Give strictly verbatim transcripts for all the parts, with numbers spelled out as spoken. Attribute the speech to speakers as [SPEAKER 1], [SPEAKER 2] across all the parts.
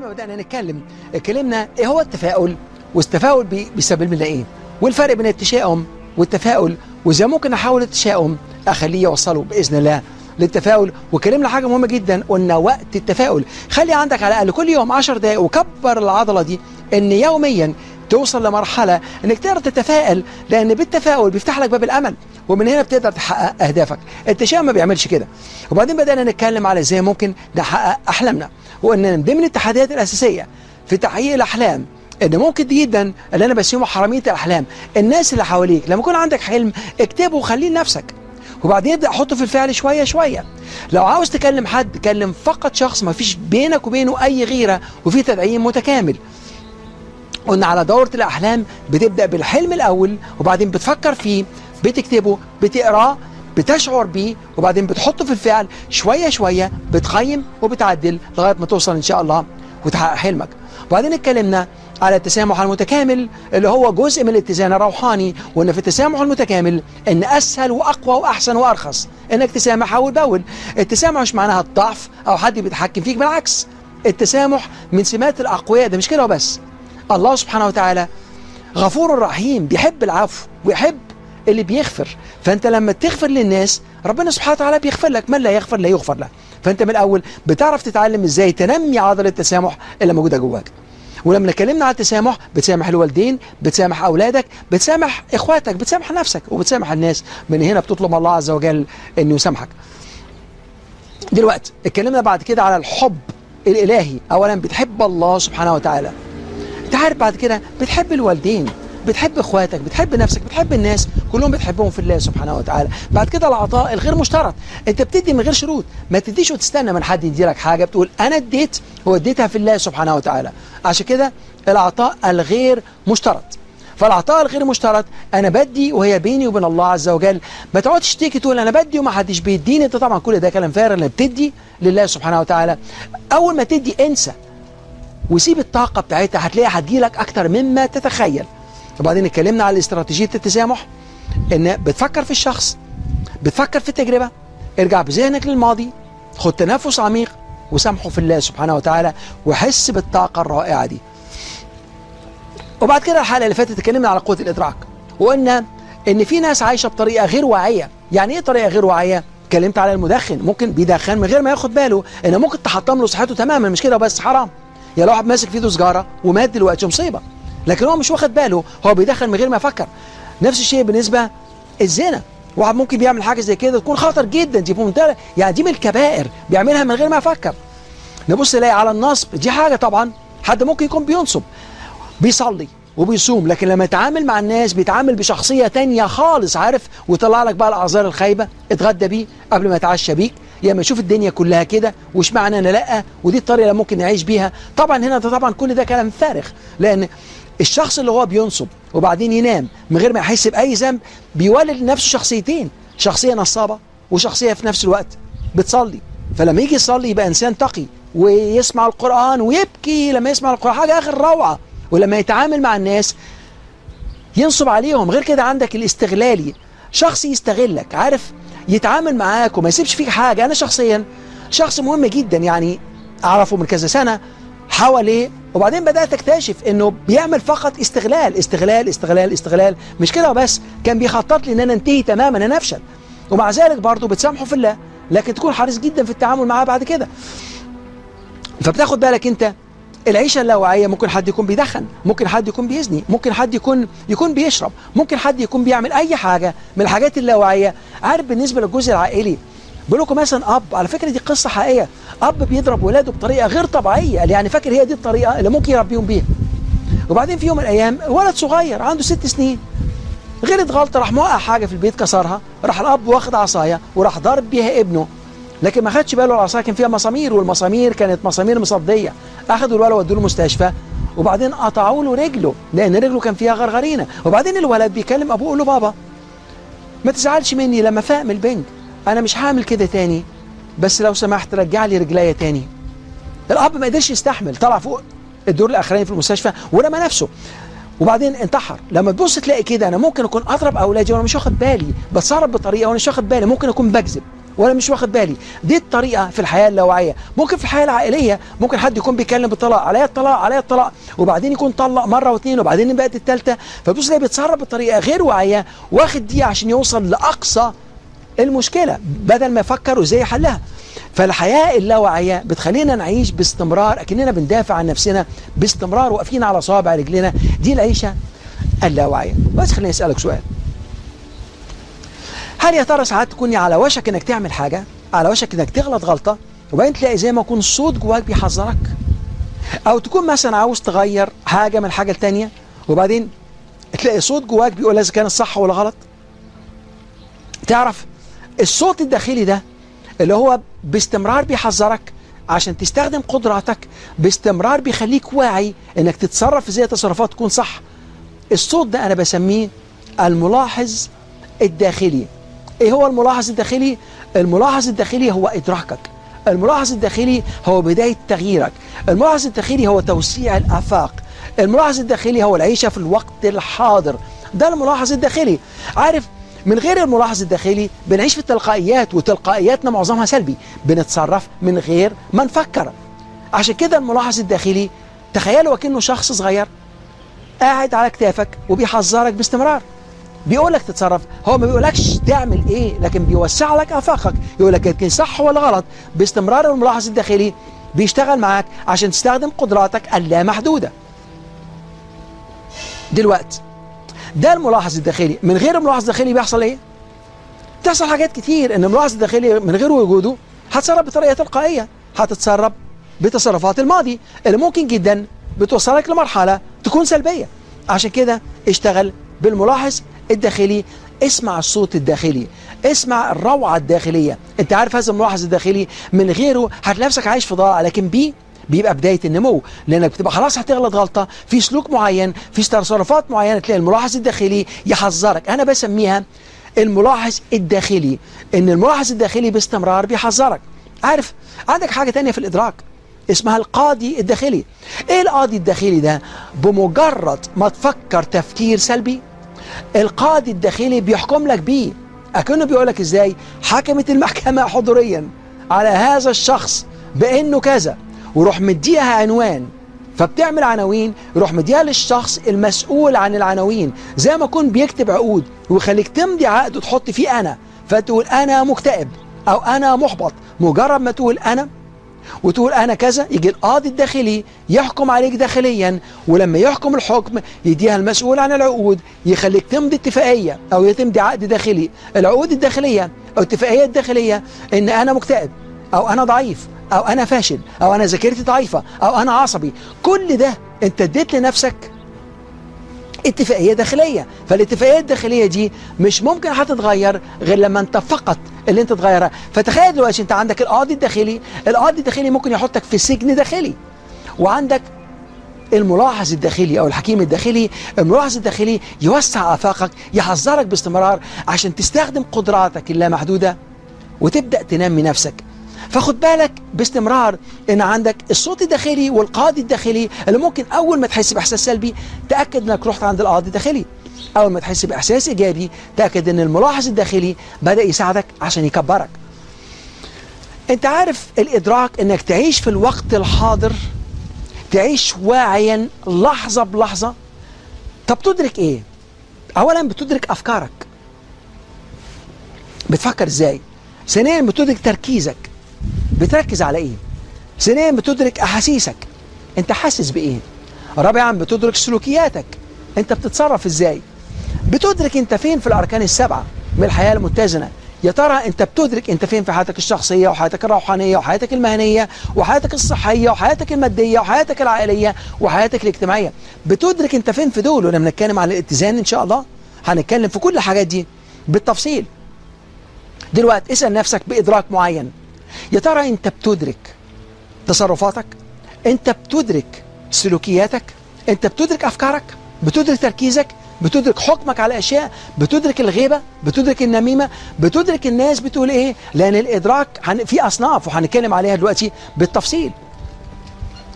[SPEAKER 1] ما بدأنا نتكلم اتكلمنا ايه هو التفاؤل، والتفاؤل بي بيسبب لنا ايه، والفرق بين التشاؤم والتفاؤل، وازاي ممكن احول التشاؤم اخليه يوصله باذن الله للتفاؤل. وكلمنا حاجه مهمه جدا، قلنا وقت التفاؤل خلي عندك على الاقل كل يوم عشر دقائق، وكبر العضله دي ان يوميا توصل لمرحله انك تقدر تتفائل، لان بالتفاؤل بيفتح لك باب الامل، ومن هنا بتقدر تحقق اهدافك. التشاؤم ما بيعملش كده. وبعدين بدانا نتكلم على ازاي ممكن نحقق احلامنا، وان من ضمن التحديات الاساسيه في تحقيق الاحلام ان ممكن جدا اللي انا بسميه حراميه الاحلام، الناس اللي حواليك. لما يكون عندك حلم اكتبه وخليه لنفسك، وبعدين ابدا احطه في الفعل شويه شويه. لو عاوز تكلم حد كلم فقط شخص ما فيش بينك وبينه اي غيره، وفي تدعيم متكامل. قلنا على دورة الأحلام بتبدأ بالحلم الأول، وبعدين بتفكر فيه، بتكتبه، بتقراه، بتشعر بيه، وبعدين بتحطه في الفعل شوية شوية، بتقيم وبتعدل لغاية ما توصل إن شاء الله وتحقق حلمك. وبعدين اتكلمنا على التسامح المتكامل اللي هو جزء من الاتزان الروحاني، وان في التسامح المتكامل ان اسهل واقوى واحسن وارخص انك تسامح اول باول. التسامح مش معناها الضعف او حد بيتحكم فيك، بالعكس التسامح من سمات الاقوياء. ده مش كده وبس، الله سبحانه وتعالى غفور رحيم، بيحب العفو ويحب اللي بيغفر. فانت لما تغفر للناس ربنا سبحانه وتعالى بيغفر لك، من لا يغفر لا يغفر له. فانت من الاول بتعرف تتعلم ازاي تنمي عضله التسامح اللي موجوده جواك. ولما اتكلمنا على التسامح بتسامح الوالدين، بتسامح اولادك، بتسامح اخواتك، بتسامح نفسك، وبتسامح الناس. من هنا بتطلب الله عز وجل انه يسامحك. دلوقتي اتكلمنا بعد كده على الحب الالهي. اولا بتحب الله سبحانه وتعالى، انت عارف بعد كده بتحب الوالدين، بتحب اخواتك، بتحب نفسك، بتحب الناس، كلهم بتحبهم في الله سبحانه وتعالى. بعد كده العطاء الغير مشترط، انت بتدي من غير شروط، ما تديش وتستنى من حد يدي لك حاجه، بتقول انا اديت واديتها في الله سبحانه وتعالى. عشان كده العطاء الغير مشترط. فالعطاء الغير مشترط انا بدي وهي بيني وبين الله عز وجل. ما تقعدش تشتكي تقول انا بدي وما حدش بيديني، انت طبعا كل ده كلام فارغ. لما بتدي لله سبحانه وتعالى اول ما تدي انسى وسيب الطاقه بتاعتها، هتلاقيها هتجيلك اكتر مما تتخيل. وبعدين اتكلمنا على استراتيجيه التسامح، ان بتفكر في الشخص، بتفكر في التجربه، ارجع بذهنك للماضي، خد تنفس عميق وسامحه في الله سبحانه وتعالى، وحس بالطاقه الرائعه دي. وبعد كده الحلقه اللي فاتت اتكلمنا على قوه الادراك، وقلنا ان في ناس عايشه بطريقه غير واعيه. يعني ايه طريقه غير واعيه؟ اتكلمت على المدخن، ممكن بيدخن من غير ما ياخد باله ان ممكن تحطم له صحته تماما. مش كده بس، حرام. يعني لو واحد ماسك في ايده سجاره ومات دلوقتي مصيبه، لكن هو مش واخد باله، هو بيدخن من غير ما يفكر. نفس الشيء بالنسبه الزنا، واحد ممكن بيعمل حاجه زي كده تكون خطر جدا، دي منتهى يعني دي من الكبائر، بيعملها من غير ما يفكر. نبص نلاقي على النصب، دي حاجه طبعا حد ممكن يكون بينصب، بيصلي وبيصوم، لكن لما يتعامل مع الناس بيتعامل بشخصيه تانية خالص، عارف، ويطلع لك بقى الاعذار الخايبه، اتغدى بيه قبل ما يتعشى بيك، يا ما يشوف الدنيا كلها كده وش معنى انا لا، ودي الطريقه اللي ممكن نعيش بيها. طبعا هنا ده طبعا كل ده كلام فارغ، لان الشخص اللي هو بينصب وبعدين ينام من غير ما يحس باي ذنب بيولد لنفسه شخصيتين، شخصيه نصابه وشخصيه في نفس الوقت بتصلي. فلما يجي يصلي يبقى انسان تقي ويسمع القران ويبكي لما يسمع القران، حاجه اخر روعه. ولما يتعامل مع الناس ينصب عليهم. غير كده عندك الاستغلالي، شخص يستغلك، عارف، يتعامل معاك وما يسيبش فيك حاجه. انا شخصيا شخص مهم جدا يعني اعرفه من كذا سنه حواليه، وبعدين بدات اكتشف انه بيعمل فقط استغلال استغلال استغلال استغلال. مش كده وبس، كان بيخطط لي ان انا انتهي تماما، انا افشل، ومع ذلك برضه بتسامحه في الله، لكن تكون حريص جدا في التعامل معاه بعد كده. فبتاخد بالك انت العيشه اللاواعيه، ممكن حد يكون بيدخن، ممكن حد يكون بيزني، ممكن حد يكون يكون بيشرب، ممكن حد يكون بيعمل اي حاجه من الحاجات اللاواعيه. عارف بالنسبه للجزء العائلي، بقول لكم مثلا اب، على فكره دي قصه حقيقيه، اب بيضرب ولاده بطريقه غير طبيعيه، يعني فاكر هي دي الطريقه اللي ممكن يربيهم بيها. وبعدين في يوم من الايام ولد صغير عنده ست سنين غلط غلطه، راح موقع حاجه في البيت كسرها، راح الاب واخد عصايه وراح ضارب بيها ابنه، لكن ما خدش باله العصايه كان فيها مسامير، والمسامير كانت مسامير مصديه. اخذوا الولد ودوه المستشفى، وبعدين قطعوا له رجله لان رجله كان فيها غرغرينه. وبعدين الولد بيكلم ابوه يقول له بابا ما تزعلش مني لما فاق من البنج، انا مش هعمل كده تاني، بس لو سمحت رجع لي رجليا تاني. الاب ما قدرش يستحمل، طلع فوق الدور الاخراني في المستشفى ورمى نفسه، وبعدين انتحر. لما تبص تلاقي كده انا ممكن اكون اضرب اولادي وانا مش واخد بالي، بتصرف بطريقه وانا مش واخد بالي، ممكن اكون بكذب، وانا مش واخد بالي. دي الطريقه في الحياه اللاواعيه. ممكن في الحياه العائليه ممكن حد يكون بيتكلم بالطلاق، عليا الطلاق عليا الطلاق، وبعدين يكون طلق مره واثنين وبعدين بقت الثالثه، فبص تلاقيه بيتصرف بطريقه غير واعيه، واخد دي عشان يوصل لاقصى المشكله بدل ما يفكر ازاي يحلها. فالحياه اللاواعيه بتخلينا نعيش باستمرار اكننا بندافع عن نفسنا باستمرار، واقفين على صوابع رجلنا. دي العيشه اللاواعيه. بس خليني اسالك سؤال، هل يا ترى ساعات تكوني على وشك انك تعمل حاجه، على وشك انك تغلط غلطه، وبعدين تلاقي زي ما يكون الصوت جواك بيحذرك؟ او تكون مثلا عاوز تغير حاجه من حاجه لتانيه، وبعدين تلاقي صوت جواك بيقول اذا كان الصح ولا غلط؟ تعرف الصوت الداخلي ده اللي هو باستمرار بيحذرك عشان تستخدم قدراتك، باستمرار بيخليك واعي انك تتصرف ازاي تصرفات تكون صح. الصوت ده انا بسميه الملاحظ الداخلي. ايه هو الملاحظ الداخلي؟ الملاحظ الداخلي هو ادراكك. الملاحظ الداخلي هو بداية تغييرك. الملاحظ الداخلي هو توسيع الآفاق. الملاحظ الداخلي هو العيشة في الوقت الحاضر. ده الملاحظ الداخلي. عارف، من غير الملاحظ الداخلي بنعيش في التلقائيات، وتلقائياتنا معظمها سلبي، بنتصرف من غير ما نفكر. عشان كده الملاحظ الداخلي تخيلوا كأنه شخص صغير قاعد على كتافك وبيحذرك باستمرار، بيقول لك تتصرف. هو ما بيقولكش تعمل ايه، لكن بيوسع لك افاقك، يقول لك كان صح ولا غلط. باستمرار الملاحظ الداخلي بيشتغل معاك عشان تستخدم قدراتك اللامحدوده. دلوقتي ده الملاحظ الداخلي. من غير الملاحظ الداخلي بيحصل ايه؟ بتحصل حاجات كتير. ان الملاحظ الداخلي من غير وجوده هتتصرف بطريقه تلقائيه، هتتصرف بتصرفات الماضي اللي ممكن جدا بتوصلك لمرحله تكون سلبيه. عشان كده اشتغل بالملاحظ الداخلي. اسمع الصوت الداخلي، اسمع الروعة الداخلية. انت عارف هذا الملاحظ الداخلي من غيره هتلاقي نفسك عايش في ضياع، لكن بيه بيبقى بداية النمو، لانك بتبقى خلاص هتغلط غلطة في سلوك معين، في تصرفات معينة، تلاقي الملاحظ الداخلي يحذرك. انا بسميها الملاحظ الداخلي، ان الملاحظ الداخلي باستمرار بيحذرك. عارف، عندك حاجة تانية في الادراك اسمها القاضي الداخلي. ايه القاضي الداخلي ده؟ بمجرد ما تفكر تفكير سلبي القاضي الداخلي بيحكم لك بيه. أكنه بيقول لك ازاي حكمت المحكمة حضوريا على هذا الشخص بأنه كذا، وروح مديها عنوان، فبتعمل عناوين، يروح مديها للشخص المسؤول عن العناوين، زي ما يكون بيكتب عقود ويخليك تمضي عقد وتحط فيه أنا، فتقول أنا مكتئب أو أنا محبط. مجرد ما تقول أنا وتقول أنا كذا، يجي القاضي الداخلي يحكم عليك داخليا، ولما يحكم الحكم يديها المسؤول عن العقود، يخليك تمضي اتفاقية أو تمضي عقد داخلي. العقود الداخلية أو الاتفاقية الداخلية إن أنا مكتئب أو أنا ضعيف أو أنا فاشل أو أنا ذاكرتي ضعيفة أو أنا عصبي، كل ده أنت اديت لنفسك اتفاقية داخلية. فالاتفاقية الداخلية دي مش ممكن هتتغير غير لما انت فقط اللي انت تغيرها. فتخيل دلوقتي انت عندك القاضي الداخلي، القاضي الداخلي ممكن يحطك في سجن داخلي، وعندك الملاحظ الداخلي او الحكيم الداخلي. الملاحظ الداخلي يوسع آفاقك، يحذرك باستمرار عشان تستخدم قدراتك اللامحدودة وتبدأ تنمي نفسك. فخد بالك باستمرار ان عندك الصوت الداخلي والقاضي الداخلي، اللي ممكن اول ما تحس باحساس سلبي تاكد انك رحت عند القاضي الداخلي، اول ما تحس باحساس ايجابي تاكد ان الملاحظ الداخلي بدا يساعدك عشان يكبرك. انت عارف الادراك انك تعيش في الوقت الحاضر، تعيش واعيا لحظه بلحظه. طب تدرك ايه؟ اولا بتدرك افكارك، بتفكر ازاي. ثانيا بتدرك تركيزك، بتركز على ايه. ثانيا بتدرك احاسيسك، انت حاسس بايه. رابعا بتدرك سلوكياتك، انت بتتصرف ازاي. بتدرك انت فين في الاركان السبعه من الحياه المتزنه. يا ترى انت بتدرك انت فين في حياتك الشخصيه وحياتك الروحانيه وحياتك المهنيه وحياتك الصحيه وحياتك الماديه وحياتك العائليه وحياتك الاجتماعيه. بتدرك انت فين في دول. ولما نتكلم عن الاتزان ان شاء الله هنتكلم في كل الحاجات دي بالتفصيل. دلوقتي اسال نفسك بادراك معين، يا ترى انت بتدرك تصرفاتك؟ انت بتدرك سلوكياتك؟ انت بتدرك افكارك؟ بتدرك تركيزك؟ بتدرك حكمك على اشياء؟ بتدرك الغيبه؟ بتدرك النميمه؟ بتدرك الناس بتقول ايه؟ لان الادراك في اصناف وهنتكلم عليها دلوقتي بالتفصيل.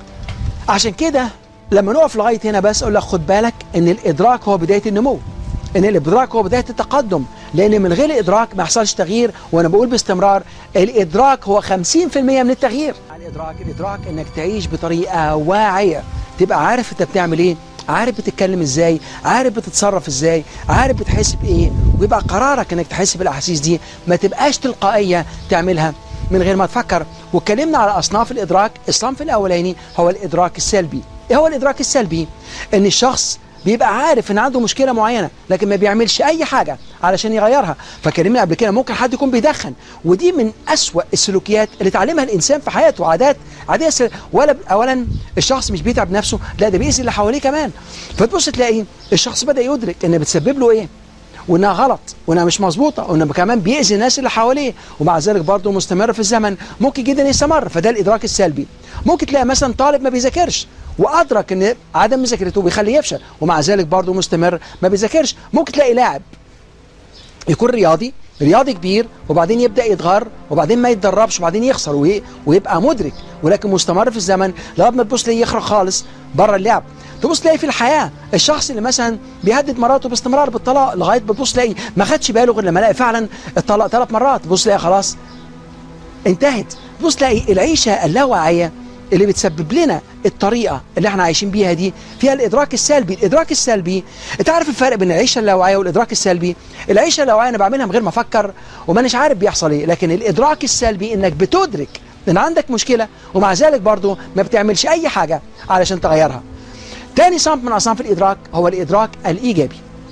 [SPEAKER 1] عشان كده لما نقف لغايه هنا بس اقول لك خد بالك ان الادراك هو بدايه النمو. ان الادراك هو بدايه التقدم، لان من غير الادراك ما يحصلش تغيير. وانا بقول باستمرار الادراك هو خمسين في المية من التغيير. الادراك الادراك انك تعيش بطريقه واعيه، تبقى عارف انت بتعمل ايه، عارف بتتكلم ازاي، عارف بتتصرف ازاي، عارف بتحس بايه، ويبقى قرارك انك تحس بالاحاسيس دي، ما تبقاش تلقائيه تعملها من غير ما تفكر. واتكلمنا على اصناف الادراك. الصنف الاولاني هو الادراك السلبي. ايه هو الادراك السلبي؟ ان الشخص بيبقى عارف ان عنده مشكله معينه لكن ما بيعملش اي حاجه علشان يغيرها. فكلمنا قبل كده ممكن حد يكون بيدخن، ودي من اسوأ السلوكيات اللي اتعلمها الانسان في حياته، عادات عاديه. ولا اولا الشخص مش بيتعب نفسه، لا ده بيأذي اللي حواليه كمان. فتبص تلاقي الشخص بدأ يدرك ان بتسبب له ايه، وانها غلط، وانها مش مظبوطه، وانها كمان بيأذي الناس اللي حواليه، ومع ذلك برضه مستمر في الزمن، ممكن جدا يستمر. فده الادراك السلبي. ممكن تلاقي مثلا طالب ما بيذاكرش وادرك ان عدم مذاكرته بيخليه يفشل، ومع ذلك برضه مستمر ما بيذاكرش. ممكن تلاقي لاعب يكون رياضي رياضي كبير وبعدين يبدا يتغر وبعدين ما يتدربش وبعدين يخسر ويبقى مدرك، ولكن مستمر في الزمن لغايه ما تبص تلاقيه يخرج خالص بره اللعب. تبص تلاقي في الحياه الشخص اللي مثلا بيهدد مراته باستمرار بالطلاق، لغايه بتبص تلاقي ما خدش باله غير لما لقى فعلا الطلاق ثلاث مرات، تبص تلاقي خلاص انتهت. تبص تلاقي العيشه اللاواعيه اللي بتسبب لنا الطريقه اللي احنا عايشين بيها دي فيها الادراك السلبي. الادراك السلبي، انت عارف الفرق بين العيشه اللاواعيه والادراك السلبي؟ العيشه اللاواعيه انا بعملها من غير ما افكر ومانيش عارف بيحصل ايه، لكن الادراك السلبي انك بتدرك ان عندك مشكله ومع ذلك برضه ما بتعملش اي حاجه علشان تغيرها. تاني صنف من اصناف الادراك هو الادراك الايجابي.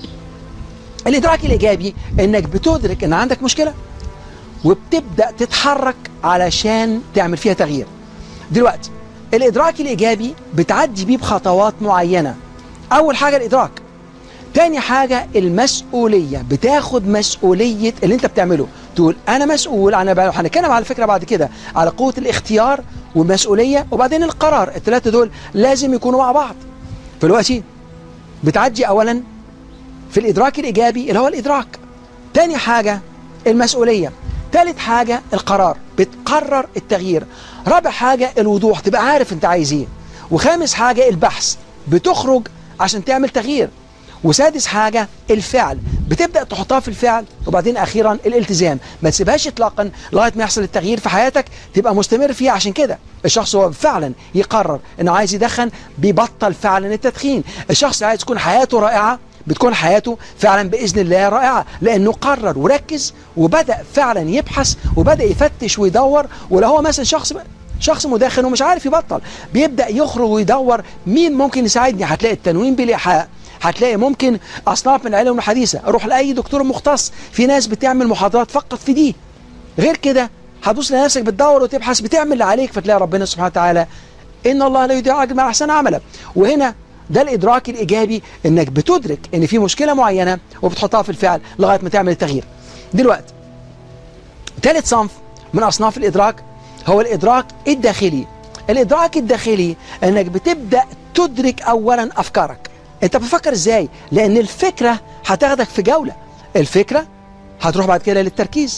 [SPEAKER 1] الادراك الايجابي انك بتدرك ان عندك مشكله وبتبدا تتحرك علشان تعمل فيها تغيير. دلوقتي الادراك الايجابي بتعدي بيه بخطوات معينه. اول حاجه الادراك، تاني حاجه المسؤوليه، بتاخد مسؤوليه اللي انت بتعمله، تقول انا مسؤول عن اللي بعمله. هنتكلم على فكره بعد كده على قوه الاختيار والمسؤوليه وبعدين القرار، الثلاثه دول لازم يكونوا مع بعض. فدلوقتي بتعدي اولا في الادراك الايجابي اللي هو الادراك، تاني حاجه المسؤوليه، ثالث حاجة القرار، بتقرر التغيير، رابع حاجة الوضوح، تبقى عارف انت عايز ايه، وخامس حاجة البحث، بتخرج عشان تعمل تغيير، وسادس حاجة الفعل، بتبدأ تحطها في الفعل، وبعدين أخيرا الالتزام، ما تسيبهاش اطلاقا لغاية ما يحصل التغيير في حياتك تبقى مستمر فيها. عشان كده الشخص هو فعلا يقرر انه عايز يدخن بيبطل فعلا التدخين. الشخص عايز تكون حياته رائعة بتكون حياته فعلا بإذن الله رائعة، لأنه قرر وركز وبدأ فعلا يبحث وبدأ يفتش ويدور. ولو هو مثلا شخص شخص مدخن ومش عارف يبطل، بيبدأ يخرج ويدور مين ممكن يساعدني. هتلاقي التنويم بالإيحاء، هتلاقي ممكن أصناف من العلوم الحديثة، أروح لأي دكتور مختص، في ناس بتعمل محاضرات فقط في دي. غير كده هتبص لنفسك بتدور وتبحث، بتعمل اللي عليك، فتلاقي ربنا سبحانه وتعالى إن الله لا يضيع أجر من أحسن عملا. وهنا ده الإدراك الإيجابي، إنك بتدرك إن في مشكلة معينة وبتحطها في الفعل لغاية ما تعمل التغيير. دلوقتي ثالث صنف من أصناف الإدراك هو الإدراك الداخلي. الإدراك الداخلي إنك بتبدأ تدرك أولا أفكارك. أنت بتفكر إزاي؟ لأن الفكرة هتاخدك في جولة، الفكرة هتروح بعد كده للتركيز،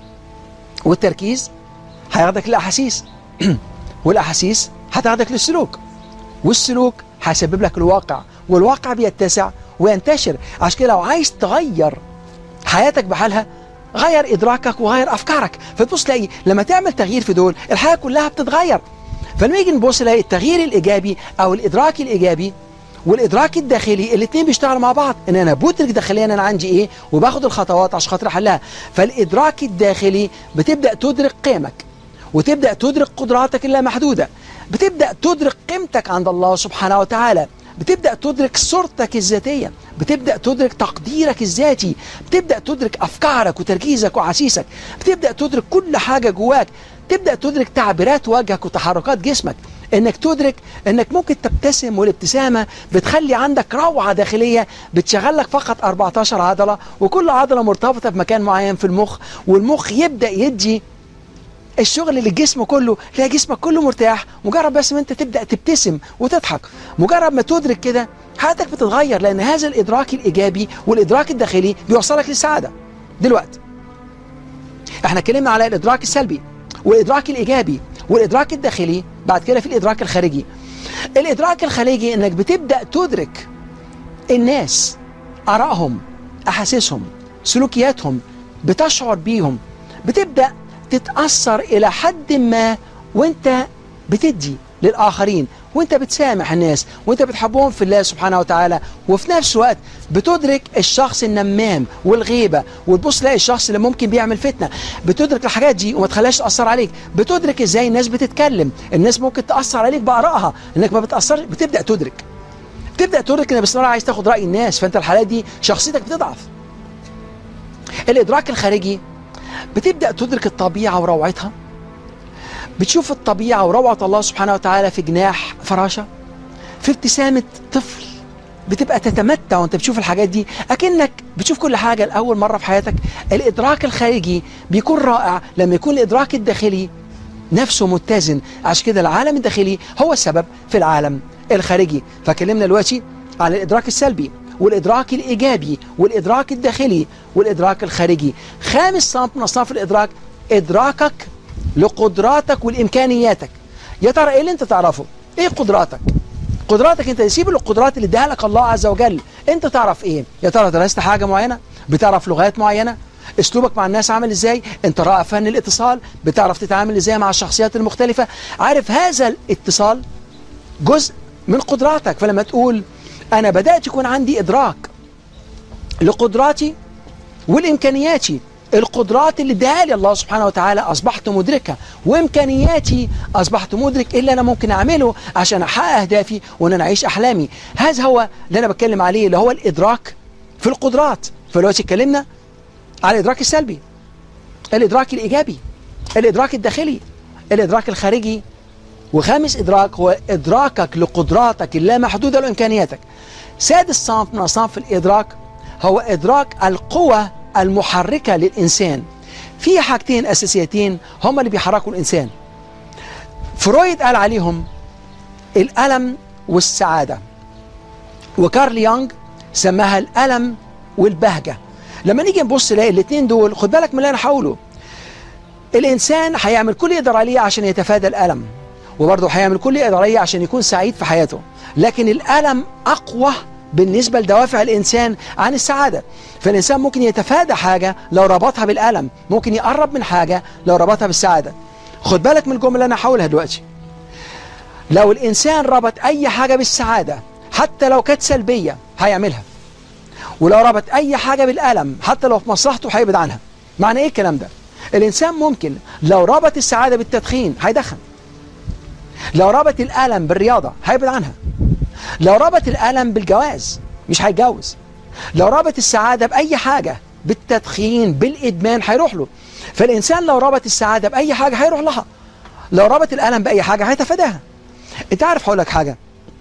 [SPEAKER 1] والتركيز هياخدك للأحاسيس، والأحاسيس هتاخدك للسلوك، والسلوك هيسبب لك الواقع، والواقع بيتسع وينتشر. عشان كده لو عايز تغير حياتك بحالها غير إدراكك وغير أفكارك. فتبص تلاقي لما تعمل تغيير في دول الحياة كلها بتتغير. فلما يجي نبص نلاقي التغيير الإيجابي أو الإدراك الإيجابي والإدراك الداخلي الاثنين بيشتغلوا مع بعض، إن أنا بدرك داخليا أنا عندي إيه وباخد الخطوات عشان خاطر أحلها. فالإدراك الداخلي بتبدأ تدرك قيمك وتبدأ تدرك قدراتك اللامحدودة، بتبدأ تدرك قيمتك عند الله سبحانه وتعالى، بتبدأ تدرك صورتك الذاتية، بتبدأ تدرك تقديرك الذاتي، بتبدأ تدرك أفكارك وتركيزك وأحاسيسك، بتبدأ تدرك كل حاجة جواك، تبدأ تدرك تعبيرات وجهك وتحركات جسمك، انك تدرك انك ممكن تبتسم، والابتسامة بتخلي عندك روعة داخلية بتشغلك فقط أربعتاشر عضلة، وكل عضلة مرتبطة بمكان معين في المخ، والمخ يبدأ يدي الشغل للجسم كله، تلاقي جسمك كله مرتاح مجرد بس ما انت تبدأ تبتسم وتضحك. مجرد ما تدرك كده حياتك بتتغير، لأن هذا الإدراك الإيجابي والإدراك الداخلي بيوصلك للسعادة. دلوقتي احنا اتكلمنا على الإدراك السلبي والإدراك الإيجابي والإدراك الداخلي، بعد كده في الإدراك الخارجي. الإدراك الخارجي إنك بتبدأ تدرك الناس، آرائهم، احاسيسهم، سلوكياتهم، بتشعر بيهم، بتبدأ تتأثر إلى حد ما وانت بتدي للآخرين، وانت بتسامح الناس، وانت بتحبهم في الله سبحانه وتعالى، وفي نفس الوقت بتدرك الشخص النمام والغيبة، وتبص تلاقي الشخص اللي ممكن بيعمل فتنة، بتدرك الحاجات دي وما تخليهاش تأثر عليك، بتدرك ازاي الناس بتتكلم، الناس ممكن تأثر عليك بآرائها، انك ما بتأثرش، بتبدأ تدرك بتبدأ تدرك ان باستمرار عايز تاخد رأي الناس، فانت الحالات دي شخصيتك بتضعف. الإدراك الخارجي بتبدأ تدرك الطبيعة وروعتها، بتشوف الطبيعة وروعة الله سبحانه وتعالى في جناح فراشة، في ابتسامة طفل، بتبقى تتمتع وانت بتشوف الحاجات دي أكنك بتشوف كل حاجة لأول مرة في حياتك. الإدراك الخارجي بيكون رائع لما يكون الإدراك الداخلي نفسه متزن، عشان كده العالم الداخلي هو السبب في العالم الخارجي. فكلمنا دلوقتي عن الإدراك السلبي والإدراك الإيجابي والإدراك الداخلي والإدراك الخارجي. خامس صنف من أصناف الإدراك إدراكك لقدراتك والإمكانياتك. يا ترى إيه اللي أنت تعرفه؟ إيه قدراتك؟ قدراتك أنت سيب القدرات اللي اداها لك الله عز وجل، أنت تعرف إيه؟ يا ترى درست حاجة معينة؟ بتعرف لغات معينة؟ أسلوبك مع الناس عامل إزاي؟ أنت رائع فن الاتصال، بتعرف تتعامل إزاي مع الشخصيات المختلفة؟ عارف هذا الاتصال جزء من قدراتك. فلما تقول أنا بدأت يكون عندي إدراك لقدراتي والإمكانياتي، القدرات اللي اداها لي الله سبحانه وتعالى أصبحت مدركها، وإمكانياتي أصبحت مدرك إيه اللي أنا ممكن أعمله عشان أحقق أهدافي وأن أنا أعيش أحلامي. هذا هو اللي أنا بتكلم عليه، اللي هو الإدراك في القدرات. فدلوقتي اتكلمنا على الإدراك السلبي، الإدراك الإيجابي، الإدراك الداخلي، الإدراك الخارجي، وخامس إدراك هو إدراكك لقدراتك اللامحدودة وإمكانياتك. سادس صنف من أصناف الإدراك هو إدراك القوة المحركة للإنسان. في حاجتين أساسيتين هم اللي بيحركوا الإنسان، فرويد قال عليهم الألم والسعادة، وكارل يونغ سماها الألم والبهجة. لما نيجي نبص نلاقي الاثنين دول، خد بالك من اللي أنا هقوله، الإنسان هيعمل كل يقدر عليه عشان يتفادى الألم، وبرضه هيعمل كل يقدر عليه عشان يكون سعيد في حياته، لكن الألم أقوى بالنسبة لدوافع الإنسان عن السعادة. فالإنسان ممكن يتفادى حاجة لو ربطها بالألم، ممكن يقرب من حاجة لو ربطها بالسعادة. خد بالك من الجملة اللي أنا هقولها دلوقتي، لو الإنسان ربط أي حاجة بالسعادة حتى لو كانت سلبية هيعملها، ولو ربط أي حاجة بالألم حتى لو في مصلحته هيبعد عنها. معنى إيه الكلام ده؟ الإنسان ممكن لو ربط السعادة بالتدخين هيدخن، لو ربط الألم بالرياضة هيبعد عنها، لو ربط الألم بالجواز مش هيتجوز، لو ربط السعادة بأي حاجة، بالتدخين، بالإدمان هيروح له. فالإنسان لو ربط السعادة بأي حاجة هيروح لها، لو ربط الألم بأي حاجة هيتفاداها. أنت عارف هقول لك حاجة،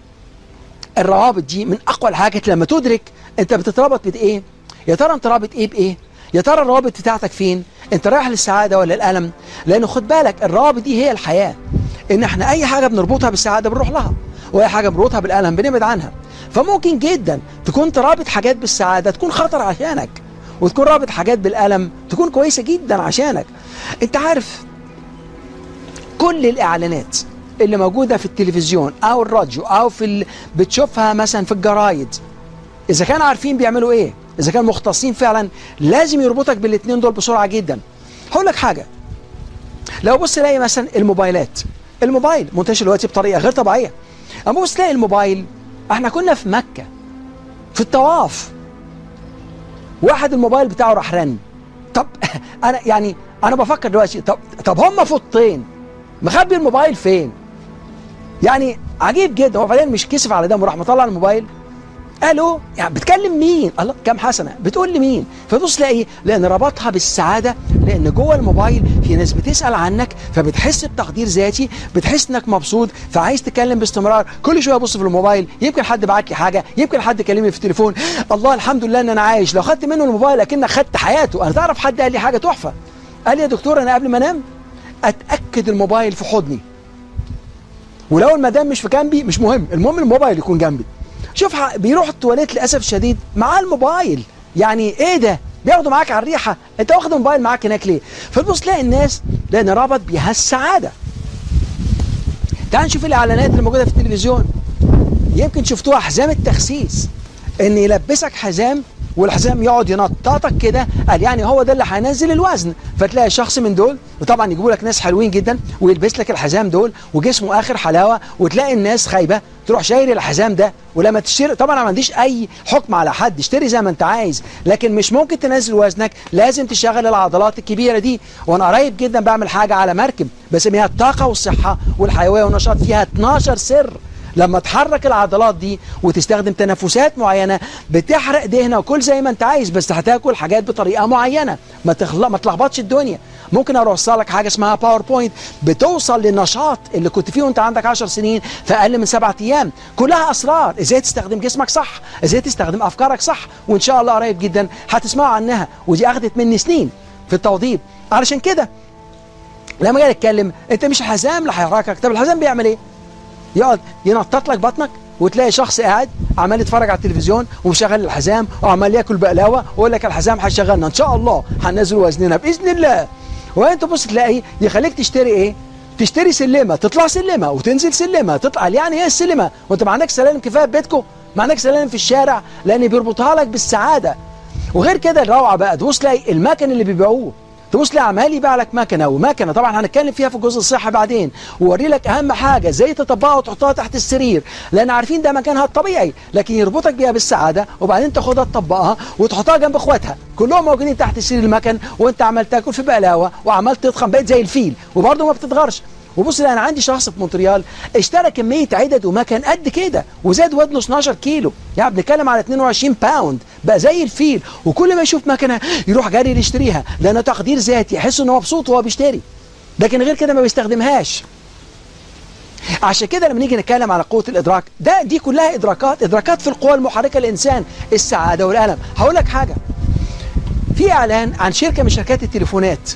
[SPEAKER 1] الروابط دي من أقوى الحاجات لما تدرك أنت بتتربط بإيه، يا ترى أنت رابط إيه بإيه، يا ترى الروابط بتاعتك فين، أنت رايح للسعادة ولا الألم؟ لأنه خد بالك الروابط دي هي الحياة، إن إحنا أي حاجة بنربطها بالسعادة بنروح لها، وأي حاجة بنربطها بالألم بنبعد عنها. فممكن جدا تكون ترابط حاجات بالسعادة تكون خطر عشانك، وتكون رابط حاجات بالألم تكون كويسة جدا عشانك. أنت عارف كل الإعلانات اللي موجودة في التلفزيون أو الراديو أو في ال... بتشوفها مثلا في الجرايد، إذا كانوا عارفين بيعملوا إيه، إذا كانوا مختصين فعلا، لازم يربطك بالاثنين دول بسرعة جدا. هقول لك حاجة، لو بص تلاقي مثلا الموبايلات، الموبايل منتشر دلوقتي بطريقة غير طبيعية. أما بص تلاقي الموبايل، احنا كنا في مكة في الطواف، واحد الموبايل بتاعه راح رن. طب انا يعني انا بفكر دلوقتي، طب طب هم فطين مخبي الموبايل فين؟ يعني عجيب جدا. وبعدين مش كسف على دمه، راح مطلع الموبايل، الو يعني بتكلم مين؟ الله كام حسنه، بتقول لي مين؟ فبص تلاقي لان ربطها بالسعاده، لان جوه الموبايل في ناس بتسال عنك، فبتحس بتقدير ذاتي، بتحس انك مبسوط، فعايز تتكلم باستمرار. كل شويه ابص في الموبايل، يمكن حد بعت لي حاجه، يمكن حد كلمني في التليفون، الله الحمد لله ان انا عايش. لو خدت منه الموبايل اكنك خدت حياته. انا تعرف حد قال لي حاجه تحفه، قال لي يا دكتور انا قبل ما انام اتاكد الموبايل في حضني، ولو المدام مش في جنبي مش مهم، المهم الموبايل يكون جنبي. شوف بيروح التواليت للاسف الشديد مع الموبايل، يعني ايه ده؟ بياخدوا معاك على الريحه، انت واخد الموبايل معاك هناك ليه؟ فتبص تلاقي الناس لان ربط بيها السعاده. تعال نشوف الاعلانات اللي موجوده في التلفزيون، يمكن شفتوها، حزام التخسيس، ان يلبسك حزام والحزام يقعد ينططك كده، قال يعني هو ده اللي هينزل الوزن. فتلاقي شخص من دول، وطبعا يجيبوا لك ناس حلوين جدا ويلبس لك الحزام دول وجسمه اخر حلاوه، وتلاقي الناس خايبه تروح شايل الحزام ده. ولما تشتري، طبعا انا ما عنديش اي حكم على حد، اشتري زي ما انت عايز، لكن مش ممكن تنزل وزنك، لازم تشغل العضلات الكبيره دي. وانا قريب جدا بعمل حاجه على مركب بسميها الطاقه والصحه والحيويه والنشاط، فيها اتناشر سر. لما تحرك العضلات دي وتستخدم تنفسات معينه بتحرق دهنه وكل زي ما انت عايز، بس هتاكل حاجات بطريقه معينه، ما تخل... ما تلخبطش الدنيا. ممكن اوصل لك حاجه اسمها باوربوينت بتوصل للنشاط اللي كنت فيه وانت عندك عشر سنين في اقل من سبعة ايام، كلها اسرار ازاي تستخدم جسمك صح، ازاي تستخدم افكارك صح، وان شاء الله قريب جدا هتسمعوا عنها. ودي اخذت مني سنين في التوظيف. علشان كده لما جاي اتكلم، انت مش الحزام اللي هيحركك. طب الحزام بيعمل ايه؟ يقعد ينطط لك بطنك، وتلاقي شخص قاعد عمال يتفرج على التلفزيون ومشغل الحزام وعمال ياكل بقلاوه ويقول لك الحزام هيشغلنا ان شاء الله هننزل وزننا باذن الله. وانت بص تلاقي يخليك تشتري ايه؟ تشتري سلمه، تطلع سلمه وتنزل سلمه، تطلع يعني ايه السلمه؟ وانت ما عندكش سلالم كفايه في بيتكم؟ ما عندكش سلالم في الشارع؟ لان بيربطها لك بالسعاده. وغير كده الروعه بقى، تبص تلاقي المكن اللي بيبيعوه، تبص لي عمال يبيع لك مكنه ومكنه، طبعا هنتكلم فيها في الجزء الصحي بعدين، ووري لك اهم حاجه ازاي تطبقها وتحطها تحت السرير، لان عارفين ده مكانها الطبيعي، لكن يربطك بيها بالسعاده، وبعدين تاخدها تطبقها وتحطها جنب اخواتها كلهم موجودين تحت سرير المكن، وانت عمال تاكل في بقلاوه وعمال تضخم بقيت زي الفيل وبرضه ما بتتغيرش. وبص انا عندي شخص في مونتريال اشترى كميه عدد ومكن قد كده وزاد وزنه اتناشر كيلو، يعني بنتكلم على اتنين وعشرين باوند، بقى زي الفيل، وكل ما يشوف مكنه يروح جاري يشتريها، لانه تقدير ذاتي، يحس انه مبسوط وهو بيشتري، لكن غير كده ما بيستخدمهاش. عشان كده لما نيجي نتكلم على قوه الادراك، ده دي كلها ادراكات، ادراكات في القوى المحركه للانسان، السعاده والالم. هقول لك حاجه، في اعلان عن شركه من شركات التليفونات،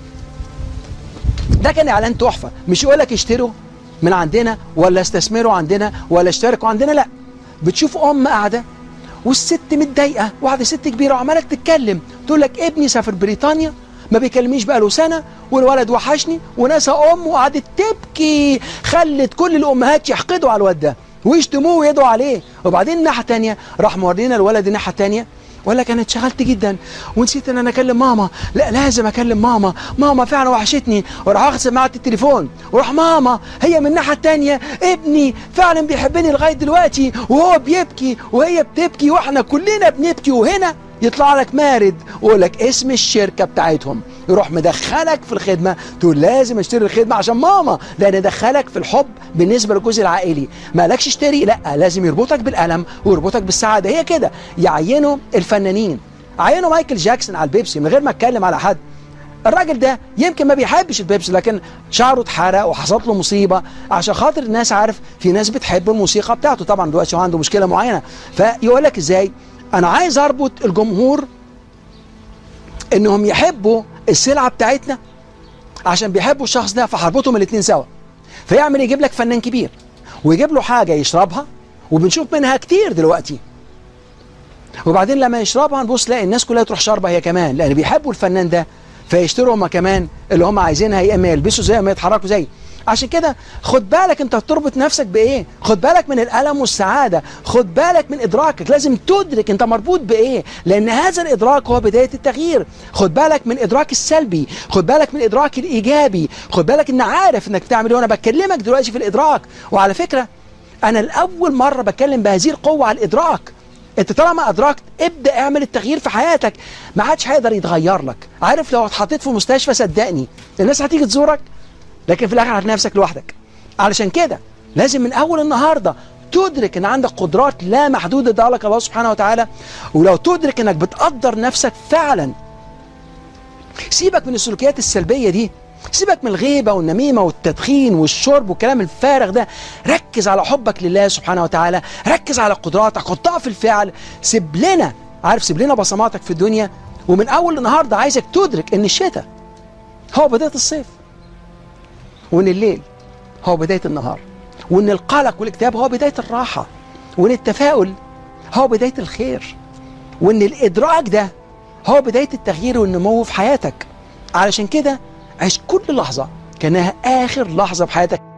[SPEAKER 1] ده كان اعلان تحفه، مش يقول لك اشتروا من عندنا ولا استثمروا عندنا ولا اشتركوا عندنا، لا، بتشوف ام قاعده والست متضايقه، واحده ست كبيره وعماله تتكلم تقول لك ابني سافر بريطانيا ما بيكلمنيش بقاله سنه، والولد وحشني، وناسى امه وقعدت تبكي، خلت كل الامهات يحقدوا على الواد ده ويشتموه ويدعوا عليه. وبعدين الناحيه الثانيه راح مورينا الولد الناحيه الثانيه، ولا كان اتشغلت جدا ونسيت ان انا اكلم ماما، لا لازم اكلم ماما، ماما فعلا وحشتني، وراح واخد سماعه التليفون وراح ماما هي من الناحيه الثانيه، ابني فعلا بيحبني لغايه دلوقتي وهو بيبكي وهي بتبكي واحنا كلنا بنبكي، وهنا يطلع لك مارد ويقول لك اسم الشركه بتاعتهم، يروح مدخلك في الخدمه، تقول لازم اشتري الخدمه عشان ماما، لان دخلك في الحب بالنسبه للجزء العائلي، ما لكش اشتري، لا لازم يربطك بالالم ويربطك بالسعاده. هي كده يعينوا الفنانين، عينوا مايكل جاكسون على البيبسي من غير ما اتكلم على حد. الراجل ده يمكن ما بيحبش البيبسي، لكن شعره اتحرق وحصلت له مصيبه عشان خاطر الناس، عارف في ناس بتحب الموسيقى بتاعته، طبعا دلوقتي هو عنده مشكله معينه، فيقول لك ازاي انا عايز اربط الجمهور انهم يحبوا السلعه بتاعتنا عشان بيحبوا الشخص ده، فهربطهم الاثنين سوا. فيعمل يجيب لك فنان كبير ويجيب له حاجه يشربها، وبنشوف منها كتير دلوقتي، وبعدين لما يشربها نبص لاقي الناس كلها تروح شاربه هي كمان، لان بيحبوا الفنان ده فيشتروا هم كمان اللي هم عايزينها، يا اما يلبسوا زي ما يتحركوا زي. عشان كده خد بالك انت بتربط نفسك بايه، خد بالك من الالم والسعاده، خد بالك من ادراكك، لازم تدرك انت مربوط بايه، لان هذا الادراك هو بدايه التغيير. خد بالك من ادراك السلبي، خد بالك من الادراك الايجابي، خد بالك ان عارف انك بتعمل ايه. وانا بكلمك دلوقتي في الادراك، وعلى فكره انا لاول مره بتكلم بهذه القوه على الادراك. انت طالما ادركت ابدا اعمل التغيير في حياتك، ما عادش هيقدر يتغير لك. عارف لو اتحطيت في مستشفى صدقني الناس هتيجي تزورك، لكن في الاخر هتلاقي نفسك لوحدك. علشان كده لازم من اول النهارده تدرك ان عندك قدرات لا محدوده اداها لك الله سبحانه وتعالى، ولو تدرك انك بتقدر نفسك فعلا، سيبك من السلوكيات السلبيه دي، سيبك من الغيبه والنميمه والتدخين والشرب والكلام الفارغ ده، ركز على حبك لله سبحانه وتعالى، ركز على قدراتك، حطها في الفعل، سيب لنا، عارف سيب لنا بصماتك في الدنيا. ومن اول النهارده عايزك تدرك ان الشتاء هو بدايه الصيف، وان الليل هو بدايه النهار، وان القلق والاكتئاب هو بدايه الراحه، وان التفاؤل هو بدايه الخير، وان الادراك ده هو بدايه التغيير والنمو في حياتك. علشان كده عيش كل لحظه كانها اخر لحظه في حياتك.